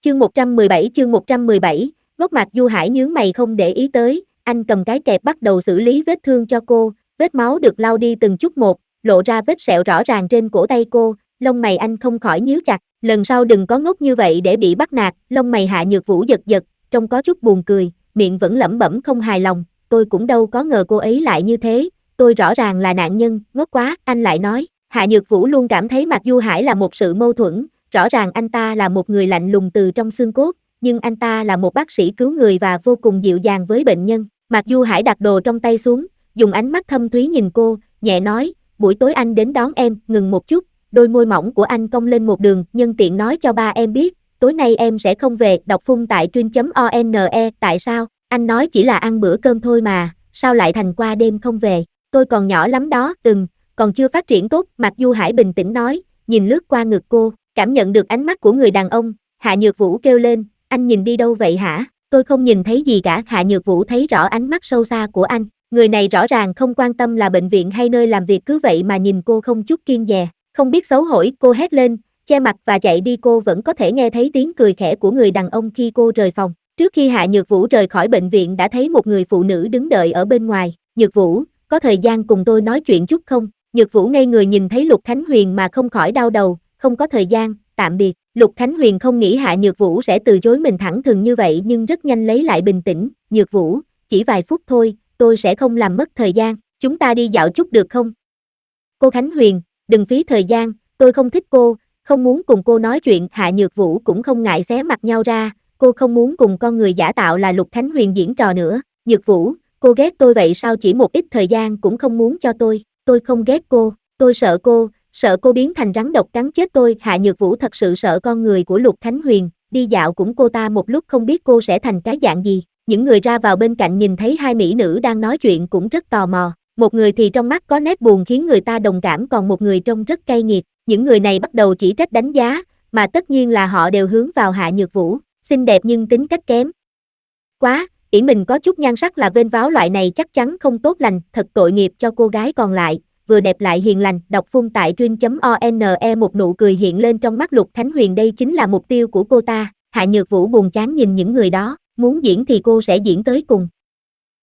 Chương 117, gốc mặt Du Hải nhướng mày không để ý tới, anh cầm cái kẹp bắt đầu xử lý vết thương cho cô, vết máu được lau đi từng chút một, lộ ra vết sẹo rõ ràng trên cổ tay cô, lông mày anh không khỏi nhíu chặt, lần sau đừng có ngốc như vậy để bị bắt nạt, lông mày Hạ Nhược Vũ giật giật, trông có chút buồn cười, miệng vẫn lẩm bẩm không hài lòng, tôi cũng đâu có ngờ cô ấy lại như thế, tôi rõ ràng là nạn nhân, ngốc quá, anh lại nói, Hạ Nhược Vũ luôn cảm thấy Mạc Du Hải là một sự mâu thuẫn. Rõ ràng anh ta là một người lạnh lùng từ trong xương cốt, nhưng anh ta là một bác sĩ cứu người và vô cùng dịu dàng với bệnh nhân. Mạc Du Hải đặt đồ trong tay xuống, dùng ánh mắt thâm thúy nhìn cô, nhẹ nói, buổi tối anh đến đón em, ngừng một chút, đôi môi mỏng của anh cong lên một đường, nhân tiện nói cho ba em biết, tối nay em sẽ không về, đọc phun tại truyện.one, tại sao, anh nói chỉ là ăn bữa cơm thôi mà, sao lại thành qua đêm không về, tôi còn nhỏ lắm đó, còn chưa phát triển tốt, Mạc Du Hải bình tĩnh nói, nhìn lướt qua ngực cô. Cảm nhận được ánh mắt của người đàn ông, Hạ Nhược Vũ kêu lên, anh nhìn đi đâu vậy hả? Tôi không nhìn thấy gì cả. Hạ Nhược Vũ thấy rõ ánh mắt sâu xa của anh, người này rõ ràng không quan tâm là bệnh viện hay nơi làm việc cứ vậy mà nhìn cô không chút kiêng dè, không biết xấu hổ, cô hét lên, che mặt và chạy đi. Cô vẫn có thể nghe thấy tiếng cười khẽ của người đàn ông khi cô rời phòng. Trước khi Hạ Nhược Vũ rời khỏi bệnh viện đã thấy một người phụ nữ đứng đợi ở bên ngoài. Nhược Vũ, có thời gian cùng tôi nói chuyện chút không? Nhược Vũ ngây người nhìn thấy Lục Khánh Huyền mà không khỏi đau đầu. Không có thời gian, tạm biệt. Lục Khánh Huyền không nghĩ Hạ Nhược Vũ sẽ từ chối mình thẳng thừng như vậy nhưng rất nhanh lấy lại bình tĩnh. Nhược Vũ, chỉ vài phút thôi, tôi sẽ không làm mất thời gian, chúng ta đi dạo chút được không? Cô Khánh Huyền, đừng phí thời gian, tôi không thích cô, không muốn cùng cô nói chuyện. Hạ Nhược Vũ cũng không ngại xé mặt nhau ra, cô không muốn cùng con người giả tạo là Lục Khánh Huyền diễn trò nữa. Nhược Vũ, cô ghét tôi vậy sao, chỉ một ít thời gian cũng không muốn cho tôi không ghét cô, tôi sợ cô biến thành rắn độc cắn chết tôi. Hạ Nhược Vũ thật sự sợ con người của Lục Khánh Huyền, đi dạo cũng cô ta một lúc không biết cô sẽ thành cái dạng gì. Những người ra vào bên cạnh nhìn thấy hai mỹ nữ đang nói chuyện cũng rất tò mò, một người thì trong mắt có nét buồn khiến người ta đồng cảm, còn một người trông rất cay nghiệt. Những người này bắt đầu chỉ trách đánh giá, mà tất nhiên là họ đều hướng vào Hạ Nhược Vũ, xinh đẹp nhưng tính cách kém quá, ỷ mình có chút nhan sắc là vênh váo, loại này chắc chắn không tốt lành, thật tội nghiệp cho cô gái còn lại. Vừa đẹp lại hiền lành, đọc phun tại truyện.one. Một nụ cười hiện lên trong mắt Lục Khánh Huyền, đây chính là mục tiêu của cô ta. Hạ Nhược Vũ buồn chán nhìn những người đó, muốn diễn thì cô sẽ diễn tới cùng,